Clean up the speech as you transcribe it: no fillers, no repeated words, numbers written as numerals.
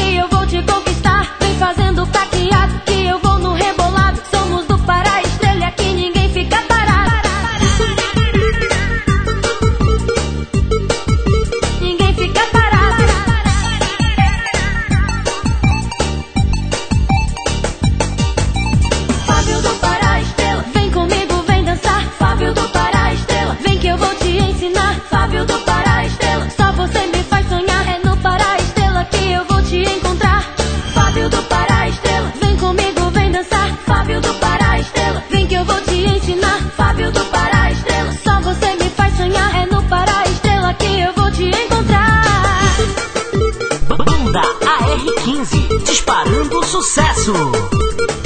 que eu vou te conquistar. Vem fazendo caqueado que eu vou no rebolado. Somos do Pará, estrela, que ninguém fica parado. Ninguém fica parado. Fábio do Pará, estrela, vem comigo, vem dançar. Fábio do Pará, estrela, vem que eu vou te ensinar. Fábio do Pará, estrela, só você me faz sonhar. É no Pará, estrela, que eu vou te encontrar. Fábio do Pará, estrela, vem comigo, vem dançar. Fábio do Pará, estrela, vem que eu vou te ensinar. Fábio do Pará, estrela, só você me faz sonhar. É no Pará, estrela, que eu vou te encontrar. Banda AR15, disparando sucesso.